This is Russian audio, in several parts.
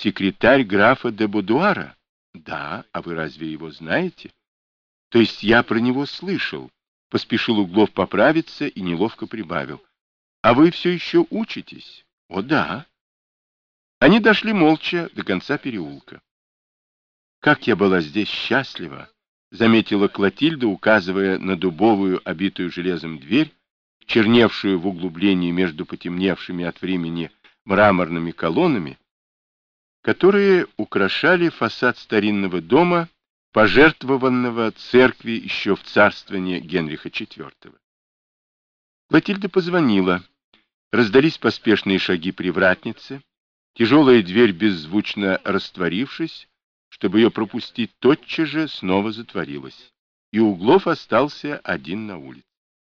секретарь графа де Будуара? Да, а вы разве его знаете? То есть я про него слышал. Поспешил Углов поправиться и неловко прибавил. А вы все еще учитесь? О, да. Они дошли молча до конца переулка. Как я была здесь счастлива, заметила Клотильда, указывая на дубовую, обитую железом дверь, черневшую в углублении между потемневшими от времени мраморными колоннами, которые украшали фасад старинного дома, пожертвованного церкви еще в царствование Генриха IV. Клотильда позвонила. Раздались поспешные шаги привратницы. Тяжелая дверь, беззвучно растворившись, чтобы ее пропустить, тотчас же снова затворилась, и Углов остался один на улице.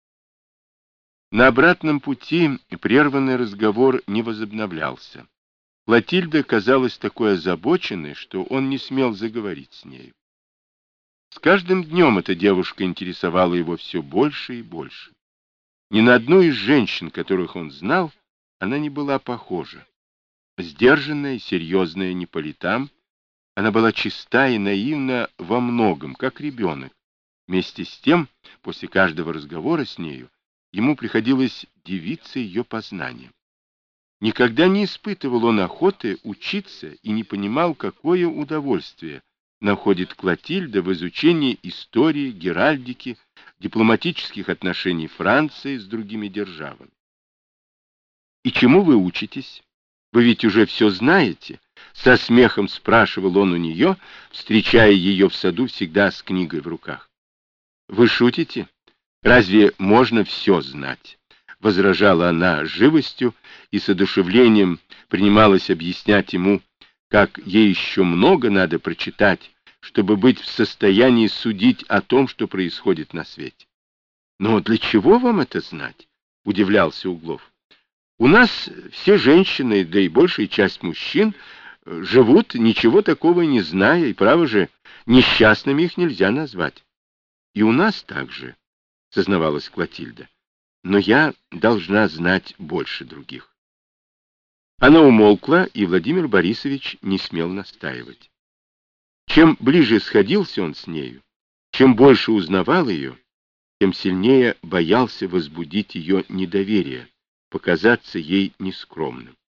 На обратном пути прерванный разговор не возобновлялся. Клотильда казалась такой озабоченной, что он не смел заговорить с нею. С каждым днем эта девушка интересовала его все больше и больше. Ни на одну из женщин, которых он знал, она не была похожа. Сдержанная, серьезная, не по летам, она была чиста и наивна во многом, как ребенок. Вместе с тем, после каждого разговора с нею, ему приходилось дивиться ее познанием. Никогда не испытывал он охоты учиться и не понимал, какое удовольствие находит Клотильда в изучении истории, геральдики, дипломатических отношений Франции с другими державами. «И чему вы учитесь? Вы ведь уже все знаете?» Со смехом спрашивал он у нее, встречая ее в саду всегда с книгой в руках. «Вы шутите? Разве можно все знать?» Возражала она с живостью и с одушевлением принималась объяснять ему, как ей еще много надо прочитать, чтобы быть в состоянии судить о том, что происходит на свете. «Но для чего вам это знать?» — удивлялся Углов. «У нас все женщины, да и большая часть мужчин, живут, ничего такого не зная, и, право же, несчастными их нельзя назвать. И у нас так же», — сознавалась Клотильда. «Но я должна знать больше других». Она умолкла, и Владимир Борисович не смел настаивать. Чем ближе сходился он с нею, чем больше узнавал ее, тем сильнее боялся возбудить ее недоверие, показаться ей нескромным.